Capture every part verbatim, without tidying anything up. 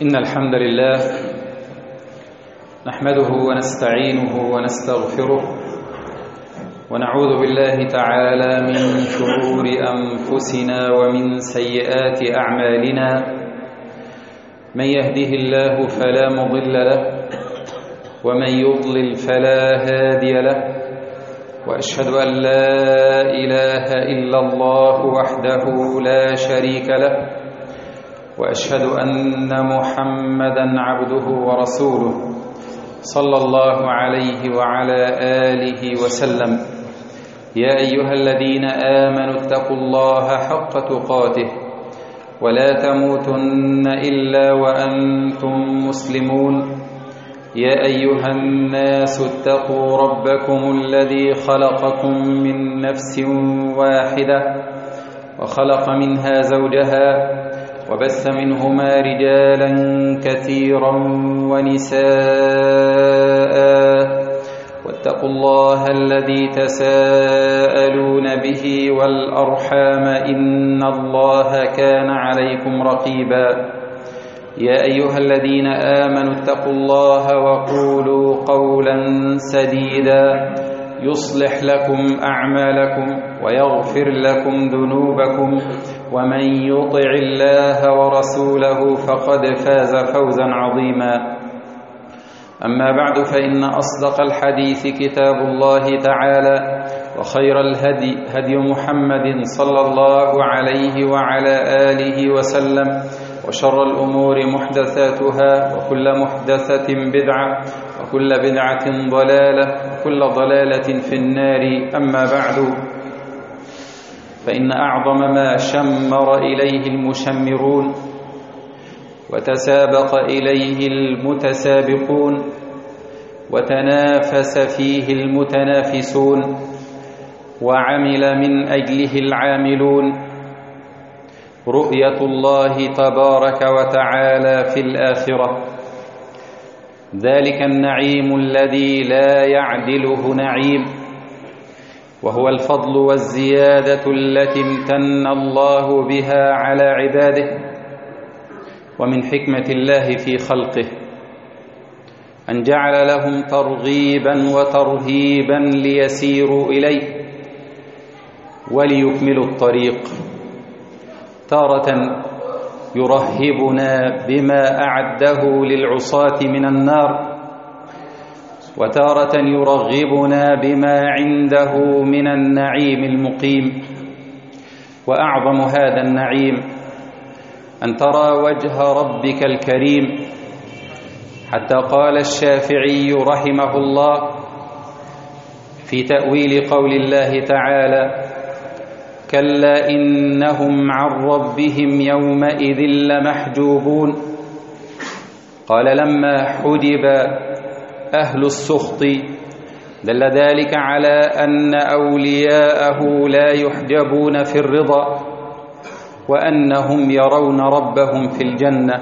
إن الحمد لله نحمده ونستعينه ونستغفره ونعوذ بالله تعالى من شرور أنفسنا ومن سيئات أعمالنا. من يهده الله فلا مضل له ومن يضلل فلا هادي له، وأشهد أن لا إله إلا الله وحده لا شريك له، وأشهد أن محمدًا عبده ورسوله صلى الله عليه وعلى آله وسلم. يا أيها الذين آمنوا اتقوا الله حق تقاته ولا تموتن إلا وأنتم مسلمون. يا أيها الناس اتقوا ربكم الذي خلقكم من نفس واحدة وخلق منها زوجها وبث منهما رجالا كثيرا ونساء، واتقوا الله الذي تساءلون به والأرحام إن الله كان عليكم رقيبا. يا أيها الذين آمنوا اتقوا الله وقولوا قولا سديدا يصلح لكم أعمالكم ويغفر لكم ذنوبكم، ومن يطع الله ورسوله فقد فاز فوزا عظيما. أما بعد، فإن أصدق الحديث كتاب الله تعالى، وخير الهدي هدي محمد صلى الله عليه وعلى آله وسلم، وشر الأمور محدثاتها، وكل محدثة بدعة، وكل بدعة ضلالة، وكل ضلالة في النار. أما بعد، فإن أعظم ما شمر إليه المشمرون وتسابق إليه المتسابقون وتنافس فيه المتنافسون وعمل من أجله العاملون رؤية الله تبارك وتعالى في الآخرة. ذلك النعيم الذي لا يعدله نعيم، وهو الفضل والزيادة التي امتن الله بها على عباده، ومن حكمة الله في خلقه أن جعل لهم ترغيبا وترهيبا ليسيروا إليه وليكملوا الطريق. تارة يرهبنا بما أعده للعصاة من النار، وتارة يرغبنا بما عنده من النعيم المقيم. وأعظم هذا النعيم أن ترى وجه ربك الكريم، حتى قال الشافعي رحمه الله في تأويل قول الله تعالى: كلا إنهم عن ربهم يومئذ لمحجوبون. قال: لما حجب أهل السخط دل ذلك على أن أولياءه لا يحجبون في الرضا، وأنهم يرون ربهم في الجنة.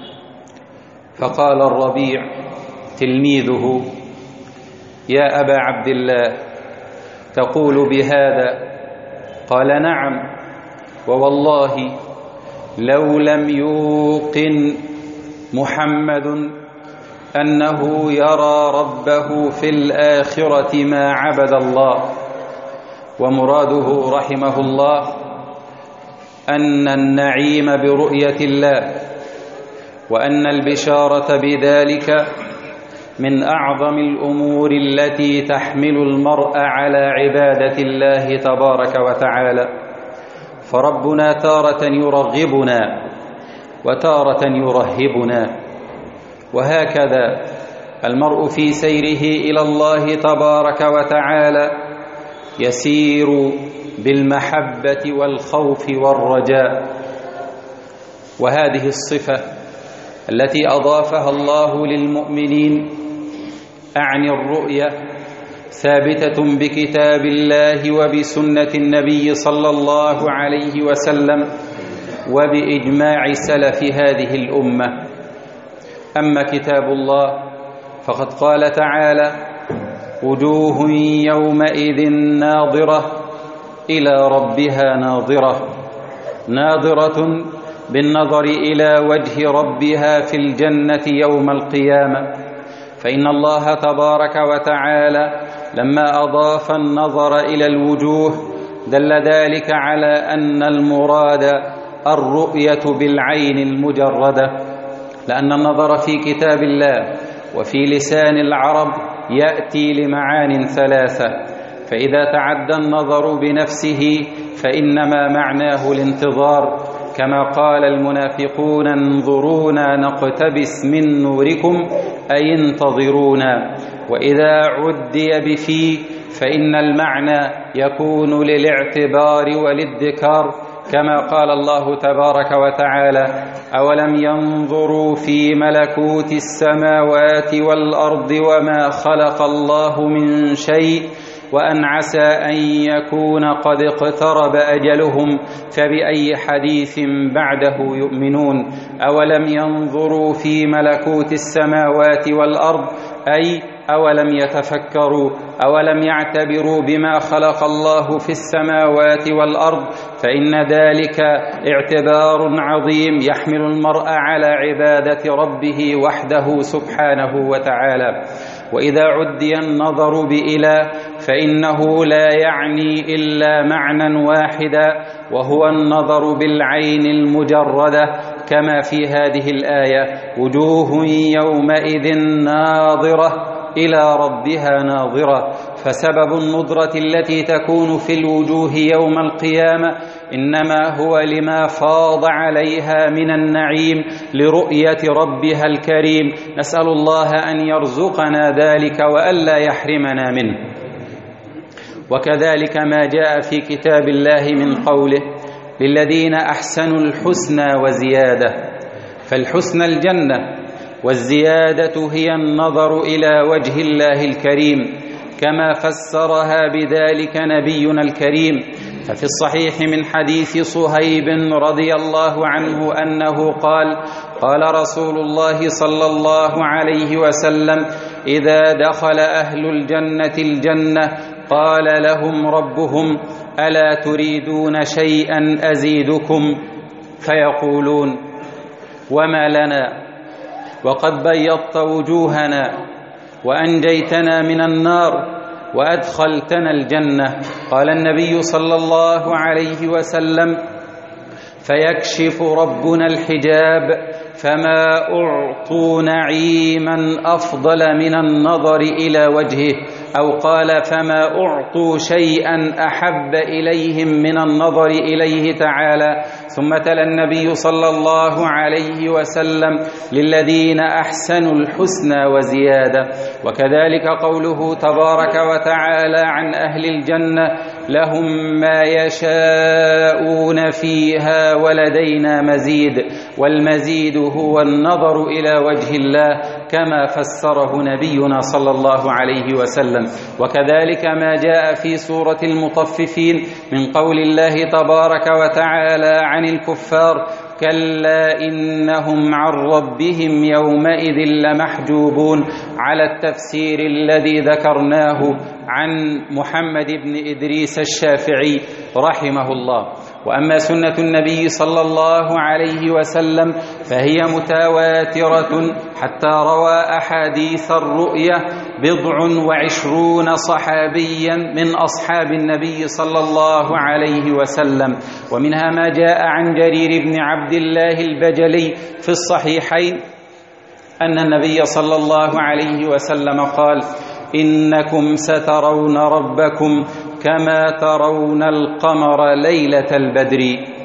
فقال الربيع تلميذه: يا أبا عبد الله، تقول بهذا؟ قال: نعم، ووالله لو لم يوقن محمد أنه يرى ربه في الآخرة ما عبد الله. ومراده رحمه الله أن النعيم برؤية الله، وأن البشارة بذلك من أعظم الأمور التي تحمل المرء على عبادة الله تبارك وتعالى. فربنا تارة يرغبنا وتارة يرهبنا، وهكذا المرء في سيره إلى الله تبارك وتعالى يسير بالمحبة والخوف والرجاء. وهذه الصفة التي أضافها الله للمؤمنين، أعني الرؤية، ثابتة بكتاب الله وبسنة النبي صلى الله عليه وسلم وبإجماع سلف هذه الأمة. أما كتاب الله فقد قال تعالى: وجوه يومئذ ناظرة إلى ربها ناظرة، ناظرة بالنظر إلى وجه ربها في الجنة يوم القيامة. فإن الله تبارك وتعالى لما أضاف النظر إلى الوجوه دل ذلك على أن المراد الرؤية بالعين المجردة، لأن النظر في كتاب الله وفي لسان العرب يأتي لمعان ثلاثة، فإذا تعدى النظر بنفسه فإنما معناه الانتظار، كما قال المنافقون انظرونا نقتبس من نوركم أي انتظرونا. وإذا عدي بفي فإن المعنى يكون للاعتبار والادكار، كما قال الله تبارك وتعالى أولم ينظروا في ملكوت السماوات والأرض وما خلق الله من شيء وأن عسى أن يكون قد اقترب أجلهم فبأي حديث بعده يؤمنون. أولم ينظروا في ملكوت السماوات والأرض أي أولم يتفكروا، أولم يعتبروا بما خلق الله في السماوات والأرض، فإن ذلك اعتبار عظيم يحمل المرء على عبادة ربه وحده سبحانه وتعالى. وإذا عدي النظر بإلى فإنه لا يعني إلا معنى واحدا، وهو النظر بالعين المجردة، كما في هذه الآية وجوه يومئذ ناظرة إلى ربها ناظرة. فسبب النظرة التي تكون في الوجوه يوم القيامة إنما هو لما فاض عليها من النعيم لرؤية ربها الكريم، نسأل الله أن يرزقنا ذلك وألا يحرمنا منه. وكذلك ما جاء في كتاب الله من قوله للذين أحسنوا الحسنى وزيادة، فالحسنى الجنة، والزيادة هي النظر إلى وجه الله الكريم، كما فسرها بذلك نبينا الكريم. ففي الصحيح من حديث صهيب رضي الله عنه أنه قال قال رسول الله صلى الله عليه وسلم إذا دخل أهل الجنة الجنة قال لهم ربهم ألا تريدون شيئا أزيدكم، فيقولون وما لنا وقد بيضت وجوهنا وأنجيتنا من النار وأدخلتنا الجنة. قال النبي صلى الله عليه وسلم فيكشف ربنا الحجاب فما أعطوا نعيما أفضل من النظر إلى وجهه، أو قال فما أعطوا شيئا أحب إليهم من النظر إليه تعالى. ثم تلا النبي صلى الله عليه وسلم للذين أحسنوا الحسنى وزيادة. وكذلك قوله تبارك وتعالى عن أهل الجنة لهم ما يشاءون فيها ولدينا مزيد، والمزيد هو النظر إلى وجه الله كما فسره نبينا صلى الله عليه وسلم. وكذلك ما جاء في سورة المطففين من قول الله تبارك وتعالى عن الكفار كلا إنهم عن ربهم يومئذ لمحجوبون، على التفسير الذي ذكرناه عن محمد بن إدريس الشافعي رحمه الله. وأما سنة النبي صلى الله عليه وسلم فهي متواترة حتى روى أحاديث الرؤية بضع وعشرون صحابيا من أصحاب النبي صلى الله عليه وسلم. ومنها ما جاء عن جرير بن عبد الله البجلي في الصحيحين أن النبي صلى الله عليه وسلم قال إنكم سترون ربكم كما ترون القمر ليلة البدر.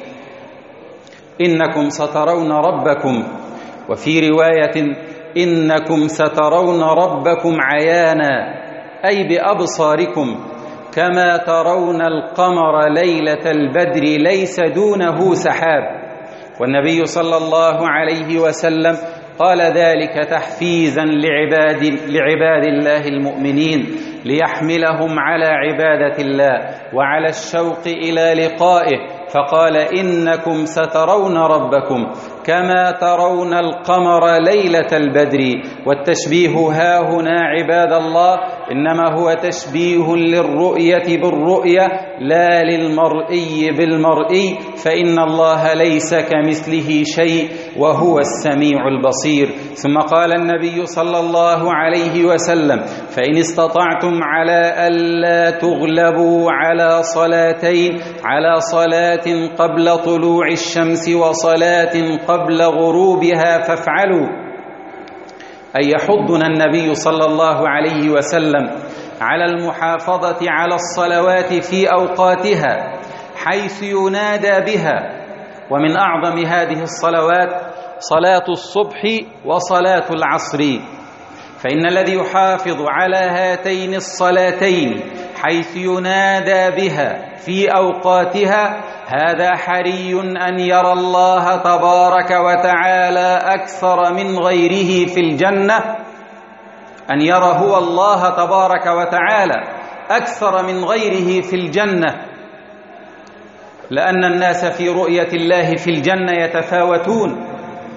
إنكم سترون ربكم، وفي رواية إنكم سترون ربكم عيانا أي بأبصاركم كما ترون القمر ليلة البدر ليس دونه سحاب. والنبي صلى الله عليه وسلم قال ذلك تحفيزا لعباد, لعباد الله المؤمنين ليحملهم على عبادة الله وعلى الشوق إلى لقائه، فقال إنكم سترون ربكم كما ترون القمر ليلة البدر. والتشبيه ها هنا عباد الله إنما هو تشبيه للرؤية بالرؤية لا للمرئي بالمرئي، فإن الله ليس كمثله شيء وهو السميع البصير. ثم قال النبي صلى الله عليه وسلم: فإن استطعتم على ألا تغلبوا على صلاتين، على صلاة قبل طلوع الشمس وصلاة قبل غروبها فافعلوا. أي يحضنا النبي صلى الله عليه وسلم على المحافظة على الصلوات في أوقاتها حيث ينادى بها. ومن أعظم هذه الصلوات صلاة الصبح وصلاة العصر، فإن الذي يحافظ على هاتين الصلاتين حيث ينادى بها في أوقاتها هذا حري أن يرى الله تبارك وتعالى أكثر من غيره في الجنة، أن يرى هو الله تبارك وتعالى أكثر من غيره في الجنة، لأن الناس في رؤية الله في الجنة يتفاوتون.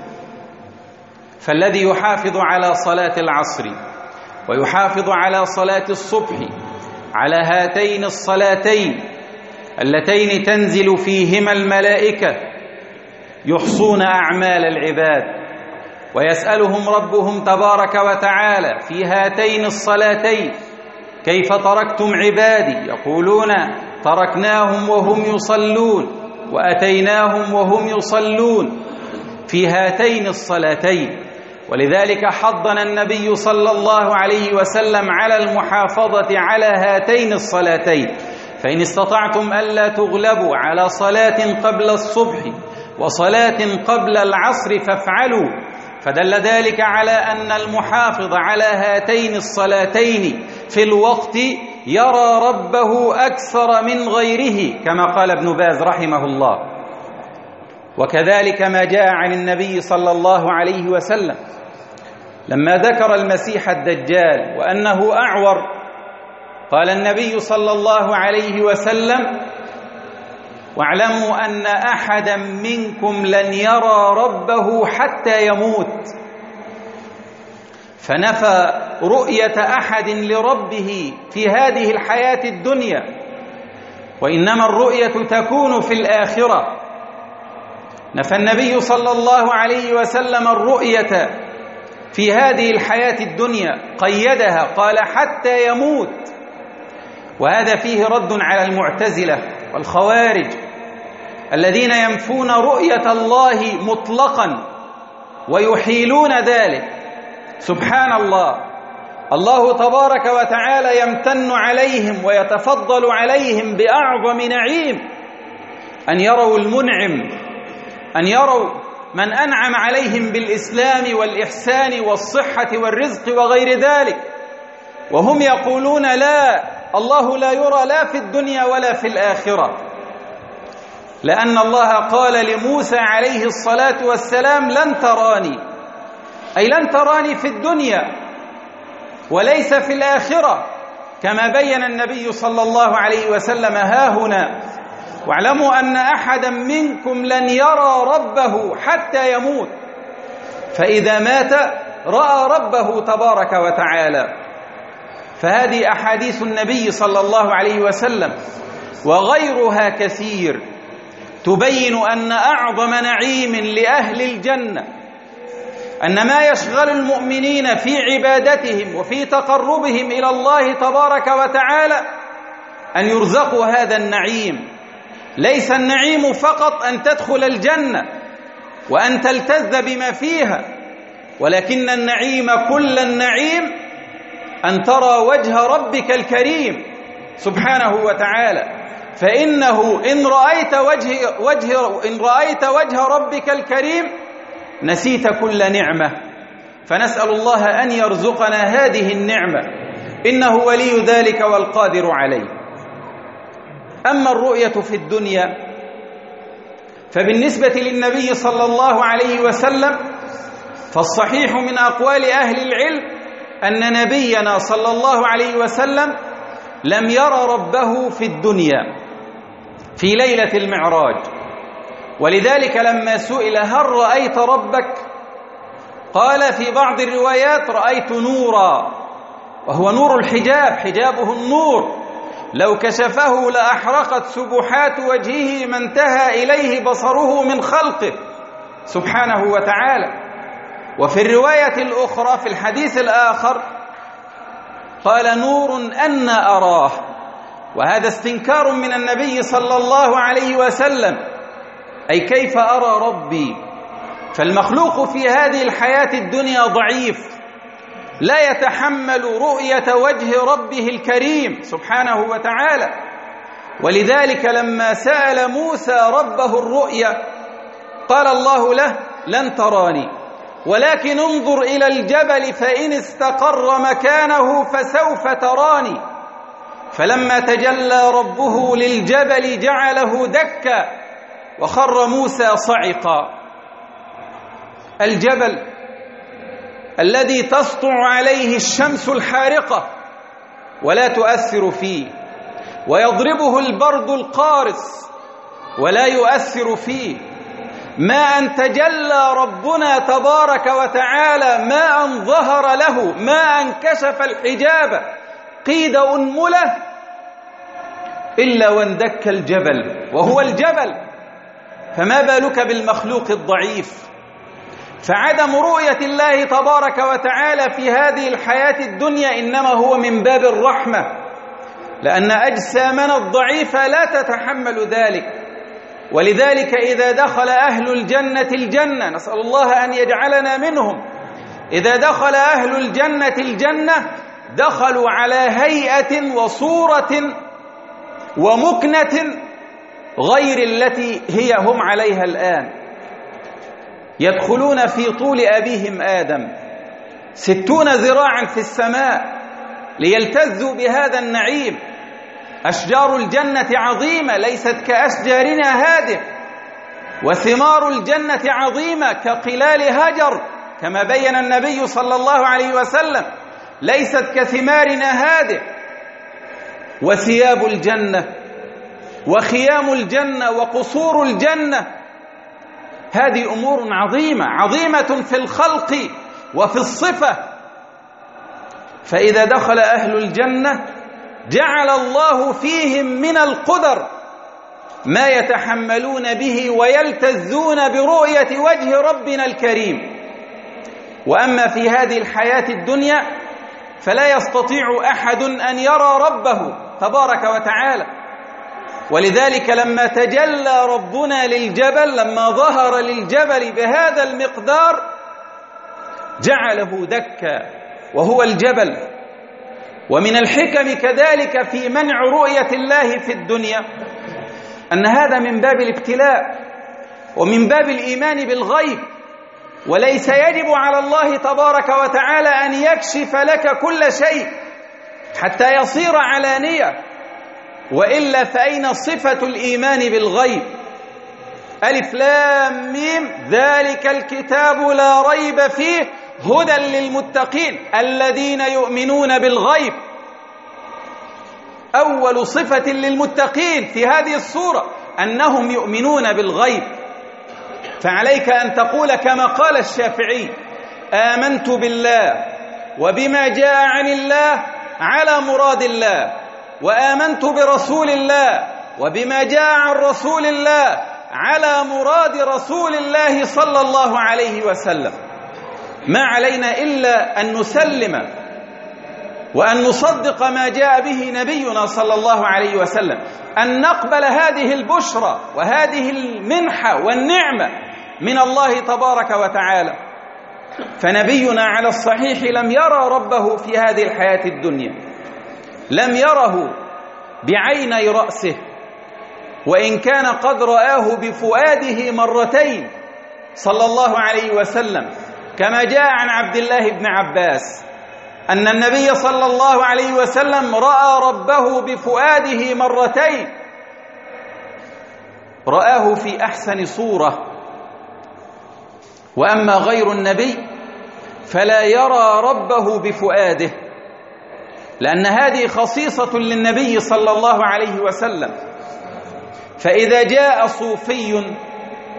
فالذي يحافظ على صلاة العصر ويحافظ على صلاة الصبح، على هاتين الصلاتين اللتين تنزل فيهما الملائكة يحصون أعمال العباد ويسألهم ربهم تبارك وتعالى في هاتين الصلاتين: كيف تركتم عبادي؟ يقولون: تركناهم وهم يصلون وأتيناهم وهم يصلون، في هاتين الصلاتين. ولذلك حضنا النبي صلى الله عليه وسلم على المحافظة على هاتين الصلاتين. فإن استطعتم ألا تغلبوا على صلاة قبل الصبح وصلاة قبل العصر فافعلوا. فدل ذلك على أن المحافظ على هاتين الصلاتين في الوقت يرى ربه أكثر من غيره، كما قال ابن باز رحمه الله. وكذلك ما جاء عن النبي صلى الله عليه وسلم لما ذكر المسيح الدجال وأنه أعور، قال النبي صلى الله عليه وسلم: واعلموا أن أحدا منكم لن يرى ربه حتى يموت. فنفى رؤية أحد لربه في هذه الحياة الدنيا، وإنما الرؤية تكون في الآخرة. نفى النبي صلى الله عليه وسلم الرؤية في هذه الحياة الدنيا، قيدها قال: حتى يموت. وهذا فيه رد على المعتزلة والخوارج الذين ينفون رؤية الله مطلقا ويحيلون ذلك. سبحان الله، الله تبارك وتعالى يمتن عليهم ويتفضل عليهم بأعظم نعيم، أن يروا المنعم، أن يروا من أنعم عليهم بالإسلام والإحسان والصحة والرزق وغير ذلك، وهم يقولون: لا، الله لا يرى لا في الدنيا ولا في الآخرة، لأن الله قال لموسى عليه الصلاة والسلام: لن تراني، أي لن تراني في الدنيا وليس في الآخرة، كما بين النبي صلى الله عليه وسلم ها هنا: واعلموا أن أحدا منكم لن يرى ربه حتى يموت. فإذا مات رأى ربه تبارك وتعالى. فهذه أحاديث النبي صلى الله عليه وسلم وغيرها كثير تبين أن أعظم نعيم لأهل الجنة، أن ما يشغل المؤمنين في عبادتهم وفي تقربهم إلى الله تبارك وتعالى أن يرزقوا هذا النعيم. ليس النعيم فقط أن تدخل الجنة وأن تلتذ بما فيها، ولكن النعيم كل النعيم أن ترى وجه ربك الكريم سبحانه وتعالى. فإنه إن رأيت وجه, وجه, إن رأيت وجه ربك الكريم نسيت كل نعمة. فنسأل الله أن يرزقنا هذه النعمة، إنه ولي ذلك والقادر عليه. أما الرؤية في الدنيا فبالنسبة للنبي صلى الله عليه وسلم فالصحيح من أقوال أهل العلم أن نبينا صلى الله عليه وسلم لم ير ربه في الدنيا في ليلة المعراج، ولذلك لما سئل هل رأيت ربك؟ قال في بعض الروايات رأيت نورا، وهو نور الحجاب، حجابه النور، لو كشفه لأحرقت سبحات وجهه ما انتهى إليه بصره من خلقه سبحانه وتعالى. وفي الرواية الأخرى في الحديث الآخر قال نور أن أراه، وهذا استنكار من النبي صلى الله عليه وسلم، أي كيف أرى ربي؟ فالمخلوق في هذه الحياة الدنيا ضعيف، لا يتحمل رؤية وجه ربه الكريم سبحانه وتعالى. ولذلك لما سأل موسى ربه الرؤية قال الله له لن تراني ولكن انظر إلى الجبل فإن استقر مكانه فسوف تراني. فلما تجلى ربه للجبل جعله دكا وخر موسى صعقا. الجبل الذي تسطع عليه الشمس الحارقة ولا تؤثر فيه، ويضربه البرد القارس ولا يؤثر فيه، ما أن تجلى ربنا تبارك وتعالى، ما أن ظهر له، ما أن كشف الحجاب قيد أنمله، إلا واندك الجبل وهو الجبل، فما بالك بالمخلوق الضعيف؟ فعدم رؤية الله تبارك وتعالى في هذه الحياة الدنيا إنما هو من باب الرحمة، لأن أجسامنا الضعيفة لا تتحمل ذلك. ولذلك إذا دخل أهل الجنة الجنة، نسأل الله أن يجعلنا منهم، إذا دخل أهل الجنة الجنة دخلوا على هيئة وصورة ومكنة غير التي هي هم عليها الآن. يدخلون في طول أبيهم آدم ستون ذراعا في السماء ليلتذوا بهذا النعيم. أشجار الجنة عظيمة ليست كأشجارنا هذه، وثمار الجنة عظيمة كقلال هجر كما بين النبي صلى الله عليه وسلم، ليست كثمارنا هذه. وثياب الجنة وخيام الجنة وقصور الجنة، هذه أمور عظيمة عظيمة في الخلق وفي الصفة. فإذا دخل أهل الجنة جعل الله فيهم من القدر ما يتحملون به ويلتذون برؤية وجه ربنا الكريم. وأما في هذه الحياة الدنيا فلا يستطيع أحد أن يرى ربه تبارك وتعالى. ولذلك لما تجلى ربنا للجبل، لما ظهر للجبل بهذا المقدار جعله دكا وهو الجبل. ومن الحكم كذلك في منع رؤية الله في الدنيا أن هذا من باب الابتلاء ومن باب الإيمان بالغيب، وليس يجب على الله تبارك وتعالى أن يكشف لك كل شيء حتى يصير علانية، وإلا فأين صفة الإيمان بالغيب؟ ألف لام ميم ذلك الكتاب لا ريب فيه هدى للمتقين الذين يؤمنون بالغيب. أول صفة للمتقين في هذه السورة أنهم يؤمنون بالغيب. فعليك أن تقول كما قال الشافعي: آمنت بالله وبما جاء عن الله على مراد الله، وآمنت برسول الله وبما جاء عن رسول الله على مراد رسول الله صلى الله عليه وسلم. ما علينا إلا أن نسلم وأن نصدق ما جاء به نبينا صلى الله عليه وسلم، أن نقبل هذه البشرى وهذه المنحة والنعمة من الله تبارك وتعالى. فنبينا على الصحيح لم يرى ربه في هذه الحياة الدنيا، لم يره بعيني رأسه، وإن كان قد رآه بفؤاده مرتين صلى الله عليه وسلم، كما جاء عن عبد الله بن عباس أن النبي صلى الله عليه وسلم رأى ربه بفؤاده مرتين، رآه في أحسن صورة. وأما غير النبي فلا يرى ربه بفؤاده، لأن هذه خصيصة للنبي صلى الله عليه وسلم. فإذا جاء صوفي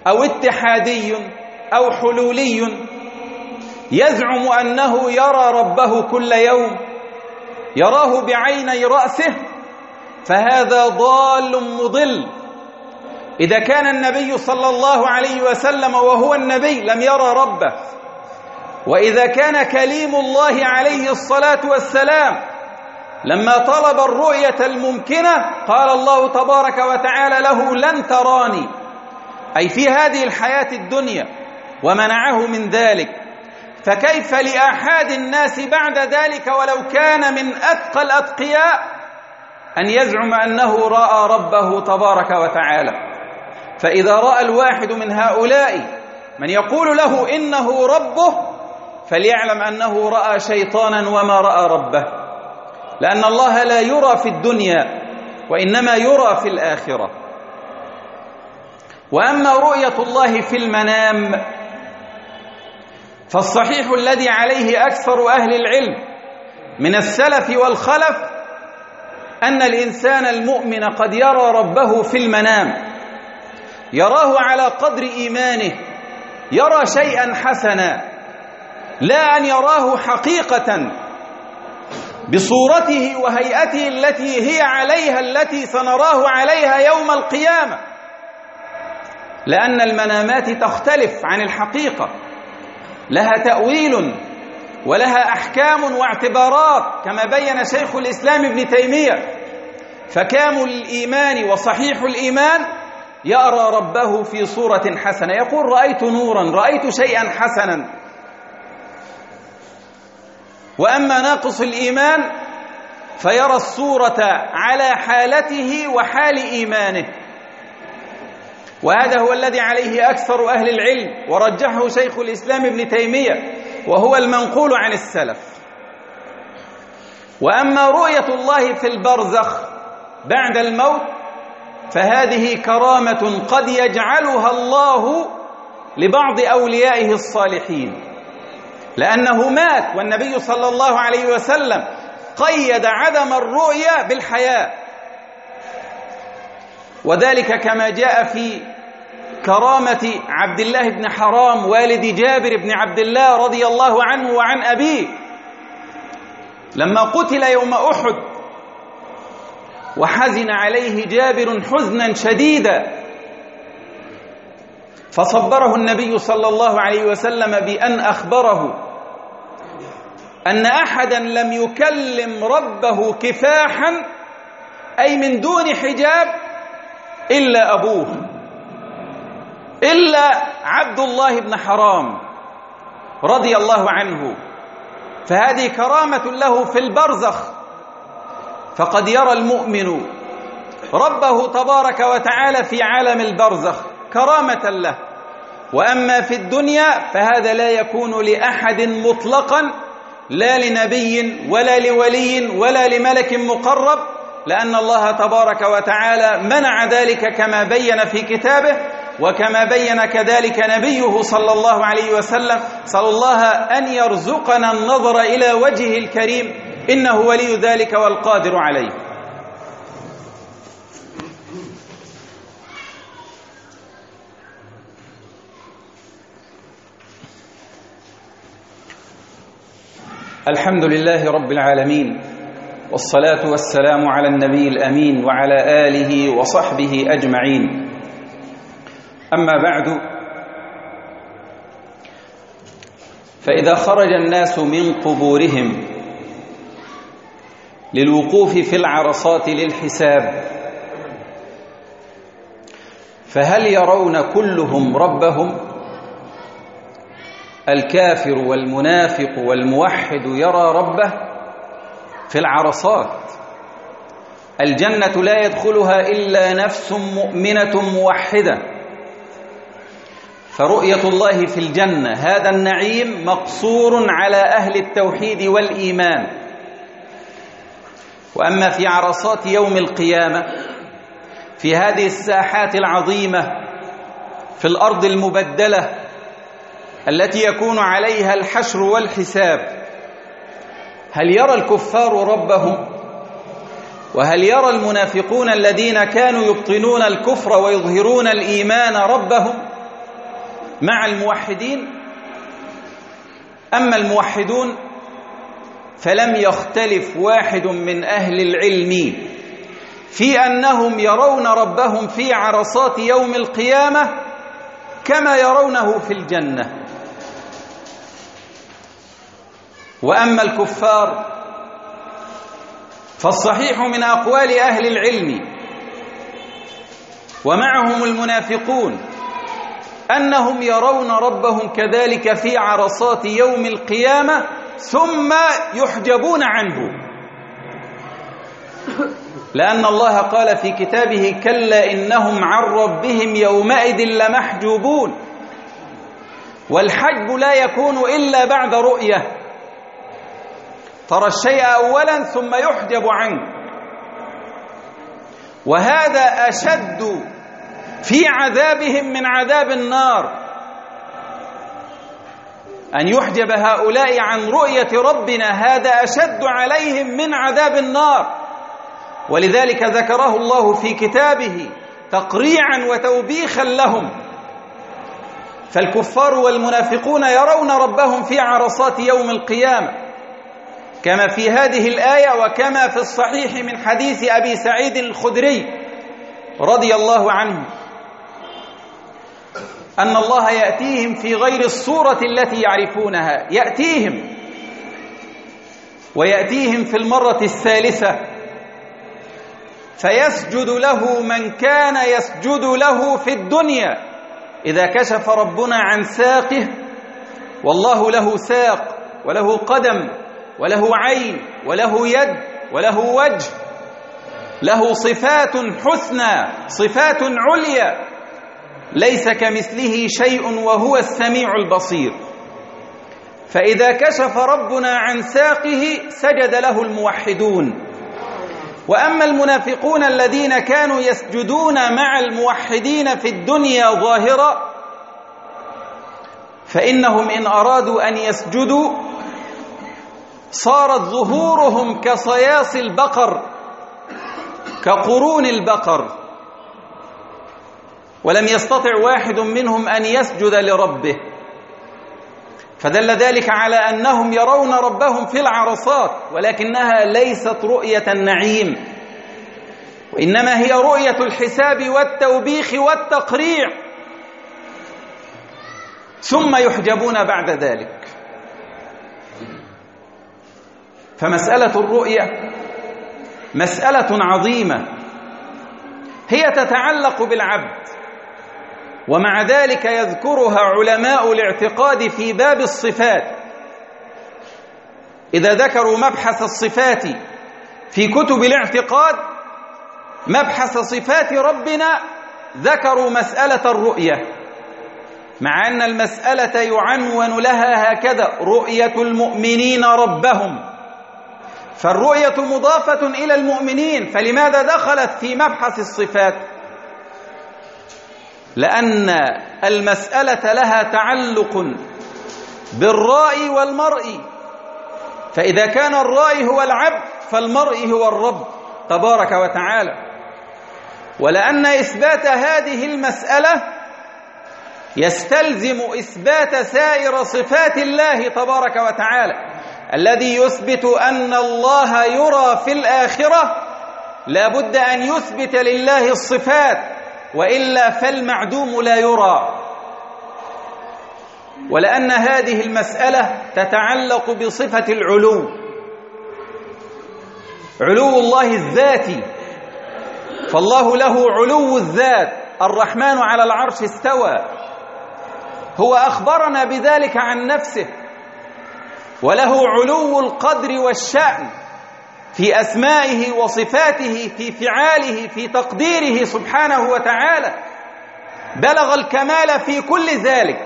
أو اتحادي أو حلولي يزعم أنه يرى ربه كل يوم، يراه بعيني رأسه، فهذا ضال مضل. إذا كان النبي صلى الله عليه وسلم وهو النبي لم يرى ربه، وإذا كان كليم الله عليه الصلاة والسلام لما طلب الرؤية الممكنة قال الله تبارك وتعالى له لن تراني، أي في هذه الحياة الدنيا، ومنعه من ذلك، فكيف لأحد الناس بعد ذلك ولو كان من أتقى الأتقياء أن يزعم أنه رأى ربه تبارك وتعالى؟ فإذا رأى الواحد من هؤلاء من يقول له إنه ربه فليعلم أنه رأى شيطانا وما رأى ربه، لأن الله لا يرى في الدنيا وإنما يرى في الآخرة. وأما رؤية الله في المنام فالصحيح الذي عليه أكثر أهل العلم من السلف والخلف أن الإنسان المؤمن قد يرى ربه في المنام، يراه على قدر إيمانه، يرى شيئا حسنا، لا أن يراه حقيقة بصورته وهيئته التي هي عليها، التي سنراه عليها يوم القيامة، لأن المنامات تختلف عن الحقيقة، لها تأويل ولها أحكام واعتبارات كما بين شيخ الإسلام ابن تيمية. فكامل الإيمان وصحيح الإيمان يرى ربه في صورة حسنة، يقول رأيت نورا، رأيت شيئا حسنا. وأما ناقص الإيمان فيرى الصورة على حالته وحال إيمانه، وهذا هو الذي عليه أكثر أهل العلم ورجحه شيخ الإسلام ابن تيمية، وهو المنقول عن السلف. وأما رؤية الله في البرزخ بعد الموت فهذه كرامة قد يجعلها الله لبعض أوليائه الصالحين، لأنه مات والنبي صلى الله عليه وسلم قيد عدم الرؤية بالحياة، وذلك كما جاء في كرامة عبد الله بن حرام والد جابر بن عبد الله رضي الله عنه وعن أبيه، لما قتل يوم أحد وحزن عليه جابر حزنا شديدا، فصبره النبي صلى الله عليه وسلم بأن أخبره أن أحدا لم يكلم ربه كفاحا، أي من دون حجاب، إلا أبوه، إلا عبد الله بن حرام رضي الله عنه. فهذه كرامة له في البرزخ، فقد يرى المؤمن ربه تبارك وتعالى في عالم البرزخ كرامة له. وأما في الدنيا فهذا لا يكون لأحد مطلقا، لا لنبي ولا لولي ولا لملك مقرب، لأن الله تبارك وتعالى منع ذلك كما بين في كتابه، وكما بين كذلك نبيه صلى الله عليه وسلم. صلى الله أن يرزقنا النظر إلى وجهه الكريم، إنه ولي ذلك والقادر عليه. الحمد لله رب العالمين، والصلاة والسلام على النبي الأمين وعلى آله وصحبه أجمعين. أما بعد، فإذا خرج الناس من قبورهم للوقوف في العرصات للحساب، فهل يرون كلهم ربهم؟ الكافر والمنافق والموحد يرى ربه في العرصات. الجنة لا يدخلها إلا نفس مؤمنة موحدة، فرؤية الله في الجنة هذا النعيم مقصور على أهل التوحيد والإيمان. وأما في عرصات يوم القيامة، في هذه الساحات العظيمة في الأرض المبدلة التي يكون عليها الحشر والحساب، هل يرى الكفار ربهم؟ وهل يرى المنافقون الذين كانوا يبطنون الكفر ويظهرون الإيمان ربهم؟ مع الموحدين. أما الموحدون فلم يختلف واحد من أهل العلم في أنهم يرون ربهم في عرصات يوم القيامة كما يرونه في الجنة. وأما الكفار فالصحيح من أقوال أهل العلم ومعهم المنافقون أنهم يرون ربهم كذلك في عرصات يوم القيامة ثم يحجبون عنه، لأن الله قال في كتابه: كلا إنهم عن ربهم يومئذ لمحجوبون. والحجب لا يكون إلا بعد رؤية، ترى الشيء أولا ثم يحجب عنه، وهذا أشد في عذابهم من عذاب النار، أن يحجب هؤلاء عن رؤية ربنا، هذا أشد عليهم من عذاب النار. ولذلك ذكره الله في كتابه تقريعا وتوبيخا لهم. فالكفار والمنافقون يرون ربهم في عرصات يوم القيامة كما في هذه الآية، وكما في الصحيح من حديث أبي سعيد الخدري رضي الله عنه أن الله يأتيهم في غير الصورة التي يعرفونها، يأتيهم ويأتيهم في المرة الثالثة فيسجد له من كان يسجد له في الدنيا إذا كشف ربنا عن ساقه، والله له ساق وله قدم وله عين وله يد وله وجه، له صفات حسنى صفات عليا، ليس كمثله شيء وهو السميع البصير. فإذا كشف ربنا عن ساقه سجد له الموحدون. وأما المنافقون الذين كانوا يسجدون مع الموحدين في الدنيا ظاهرا، فإنهم إن أرادوا أن يسجدوا صارت ظهورهم كصياص البقر، كقرون البقر، ولم يستطع واحد منهم أن يسجد لربه. فدل ذلك على أنهم يرون ربهم في العرصات، ولكنها ليست رؤية النعيم، وإنما هي رؤية الحساب والتوبيخ والتقريع، ثم يحجبون بعد ذلك. فمسألة الرؤية مسألة عظيمة، هي تتعلق بالعبد، ومع ذلك يذكرها علماء الاعتقاد في باب الصفات. إذا ذكروا مبحث الصفات في كتب الاعتقاد، مبحث صفات ربنا، ذكروا مسألة الرؤية، مع أن المسألة يعنون لها هكذا: رؤية المؤمنين ربهم. فالرؤية مضافة إلى المؤمنين، فلماذا دخلت في مبحث الصفات؟ لأن المسألة لها تعلق بالرائي والمرئي، فإذا كان الرائي هو العبد فالمرئي هو الرب تبارك وتعالى. ولأن إثبات هذه المسألة يستلزم إثبات سائر صفات الله تبارك وتعالى. الذي يثبت أن الله يرى في الآخرة لا بد أن يثبت لله الصفات، وإلا فالمعدوم لا يرى. ولأن هذه المسألة تتعلق بصفة العلو، علو الله الذاتي، فالله له علو الذات، الرحمن على العرش استوى، هو أخبرنا بذلك عن نفسه. وله علو القدر والشأن في أسمائه وصفاته، في فعاله، في تقديره سبحانه وتعالى، بلغ الكمال في كل ذلك.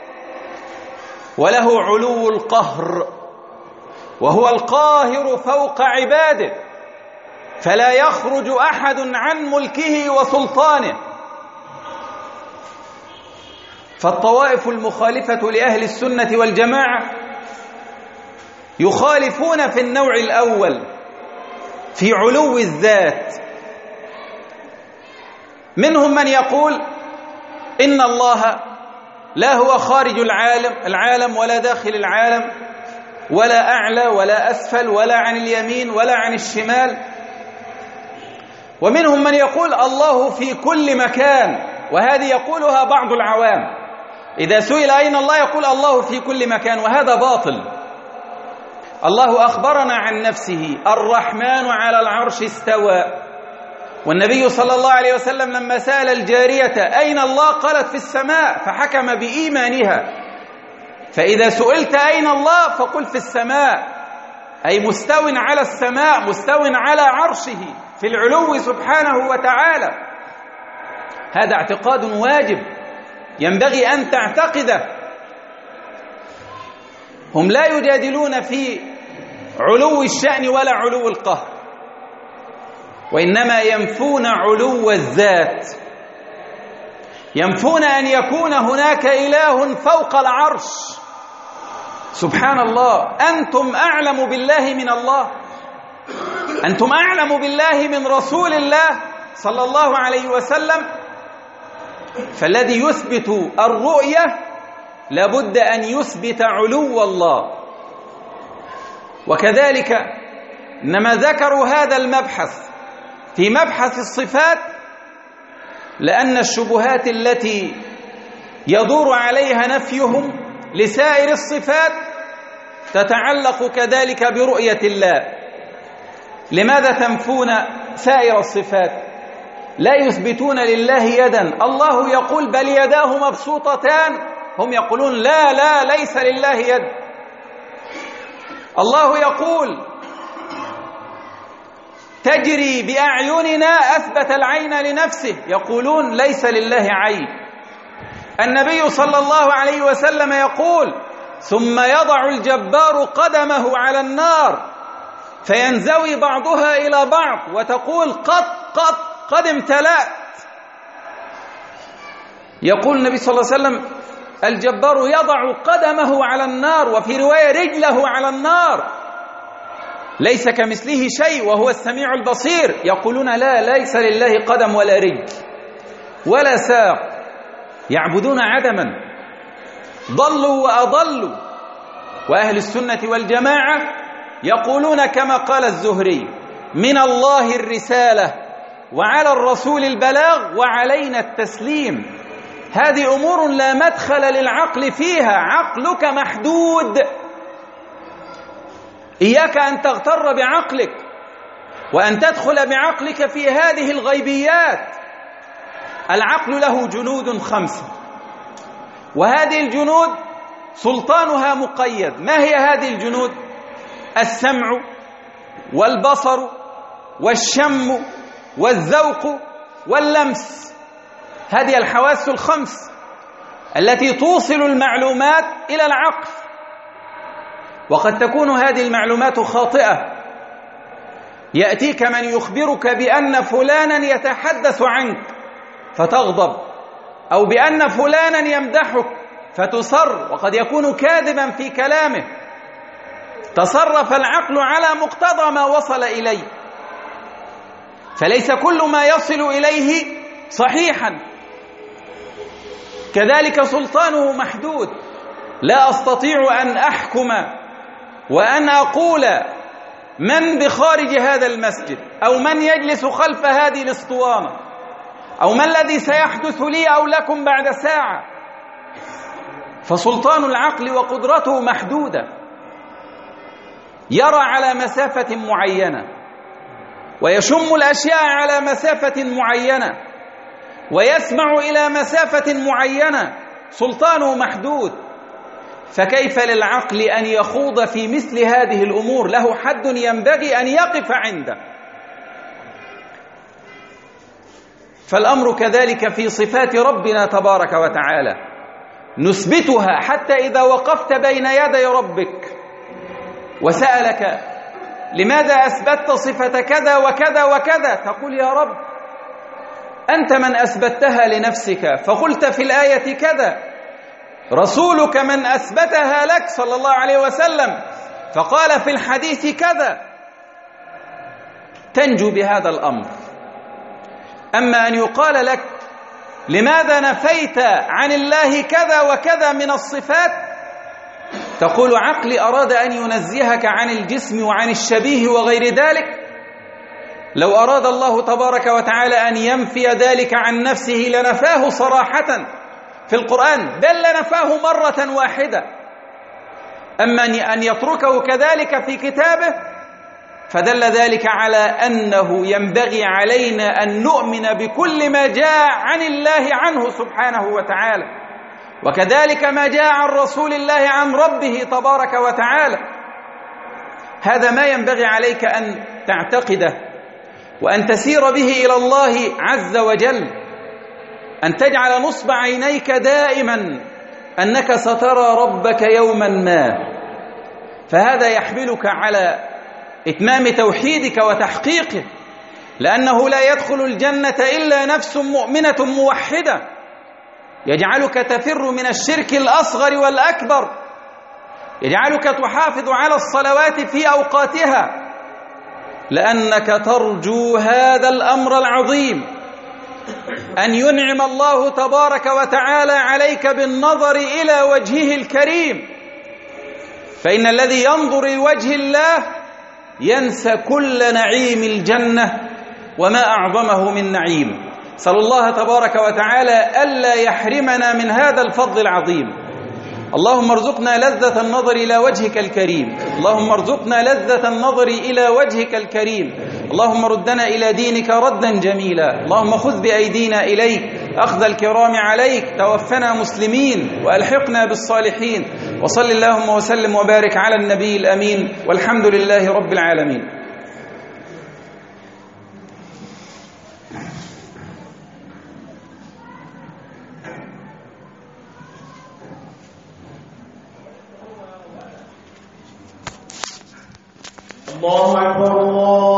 وله علو القهر، وهو القاهر فوق عباده، فلا يخرج أحد عن ملكه وسلطانه. فالطوائف المخالفة لأهل السنة والجماعة يخالفون في النوع الأول في علو الذات. منهم من يقول إن الله لا هو خارج العالم العالم ولا داخل العالم، ولا أعلى ولا أسفل ولا عن اليمين ولا عن الشمال. ومنهم من يقول الله في كل مكان، وهذه يقولها بعض العوام، إذا سئل أين الله يقول الله في كل مكان، وهذا باطل. الله أخبرنا عن نفسه الرحمن على العرش استوى، والنبي صلى الله عليه وسلم لما سأل الجارية أين الله قالت في السماء فحكم بإيمانها. فإذا سئلت أين الله فقل في السماء، أي مستو على السماء، مستو على عرشه في العلو سبحانه وتعالى. هذا اعتقاد واجب ينبغي أن تعتقده. هم لا يجادلون في علو الشأن ولا علو القهر، وإنما ينفون علو الذات، ينفون أن يكون هناك إله فوق العرش. سبحان الله، أنتم أعلم بالله من الله، أنتم أعلم بالله من رسول الله صلى الله عليه وسلم. فالذي يثبت الرؤية لابد أن يثبت علو الله. وكذلك إنما ذكروا هذا المبحث في مبحث الصفات لأن الشبهات التي يدور عليها نفيهم لسائر الصفات تتعلق كذلك برؤية الله. لماذا تنفون سائر الصفات؟ لا يثبتون لله يدا، الله يقول بل يداه مبسوطتان، هم يقولون لا لا ليس لله يد. الله يقول تجري بأعيننا، أثبت العين لنفسه، يقولون ليس لله عين. النبي صلى الله عليه وسلم يقول ثم يضع الجبار قدمه على النار فينزوي بعضها إلى بعض وتقول قط قط قد امتلأت. يقول النبي صلى الله عليه وسلم الجبار يضع قدمه على النار، وفي رواية رجله على النار، ليس كمثله شيء وهو السميع البصير. يقولون لا ليس لله قدم ولا رجل ولا ساق، يعبدون عدما، ضلوا وأضلوا. وأهل السنة والجماعة يقولون كما قال الزهري من الله الرسالة وعلى الرسول البلاغ وعلينا التسليم. هذه أمور لا مدخل للعقل فيها، عقلك محدود، إياك أن تغتر بعقلك وأن تدخل بعقلك في هذه الغيبيات. العقل له جنود خمسة، وهذه الجنود سلطانها مقيد. ما هي هذه الجنود؟ السمع والبصر والشم والذوق واللمس. هذه الحواس الخمس التي توصل المعلومات إلى العقل. وقد تكون هذه المعلومات خاطئة، يأتيك من يخبرك بأن فلانا يتحدث عنك فتغضب، أو بأن فلانا يمدحك فتصر، وقد يكون كاذبا في كلامه. تصرف العقل على مقتضى ما وصل إليه، فليس كل ما يصل إليه صحيحا. كذلك سلطانه محدود، لا أستطيع أن أحكم وأن أقول من بخارج هذا المسجد، أو من يجلس خلف هذه الاسطوانة، أو ما الذي سيحدث لي أو لكم بعد ساعة. فسلطان العقل وقدرته محدودة، يرى على مسافة معينة، ويشم الأشياء على مسافة معينة، ويسمع إلى مسافة معينة. سلطانه محدود، فكيف للعقل أن يخوض في مثل هذه الأمور؟ له حد ينبغي أن يقف عنده. فالأمر كذلك في صفات ربنا تبارك وتعالى، نثبتها حتى إذا وقفت بين يدي ربك وسألك لماذا أثبتت صفة كذا وكذا وكذا، تقول يا رب أنت من أثبتها لنفسك فقلت في الآية كذا، رسولك من أثبتها لك صلى الله عليه وسلم فقال في الحديث كذا، تنجو بهذا الأمر. أما أن يقال لك لماذا نفيت عن الله كذا وكذا من الصفات؟ تقول عقلي أراد أن ينزهك عن الجسم وعن الشبيه وغير ذلك. لو أراد الله تبارك وتعالى أن ينفي ذلك عن نفسه لنفاه صراحة في القرآن، بل لنفاه مرة واحدة. أما أن يتركه كذلك في كتابه فدل ذلك على أنه ينبغي علينا أن نؤمن بكل ما جاء عن الله عنه سبحانه وتعالى، وكذلك ما جاء عن رسول الله عن ربه تبارك وتعالى. هذا ما ينبغي عليك أن تعتقده وأن تسير به إلى الله عز وجل، أن تجعل نصب عينيك دائما أنك سترى ربك يوما ما، فهذا يحملك على إتمام توحيدك وتحقيقه، لأنه لا يدخل الجنة إلا نفس مؤمنة موحدة، يجعلك تفر من الشرك الأصغر والأكبر، يجعلك تحافظ على الصلوات في أوقاتها، لأنك ترجو هذا الأمر العظيم، أن ينعم الله تبارك وتعالى عليك بالنظر إلى وجهه الكريم، فإن الذي ينظر لوجه الله ينسى كل نعيم الجنة وما أعظمه من نعيم. صلى الله تبارك وتعالى ألا يحرمنا من هذا الفضل العظيم. اللهم ارزقنا لذة النظر إلى وجهك الكريم، اللهم ارزقنا لذة النظر إلى وجهك الكريم، اللهم ردنا إلى دينك ردا جميلا، اللهم خذ بأيدينا إليك أخذ الكرام عليك، توفنا مسلمين وألحقنا بالصالحين، وصل اللهم وسلم وبارك على النبي الأمين، والحمد لله رب العالمين. الله أكبر الله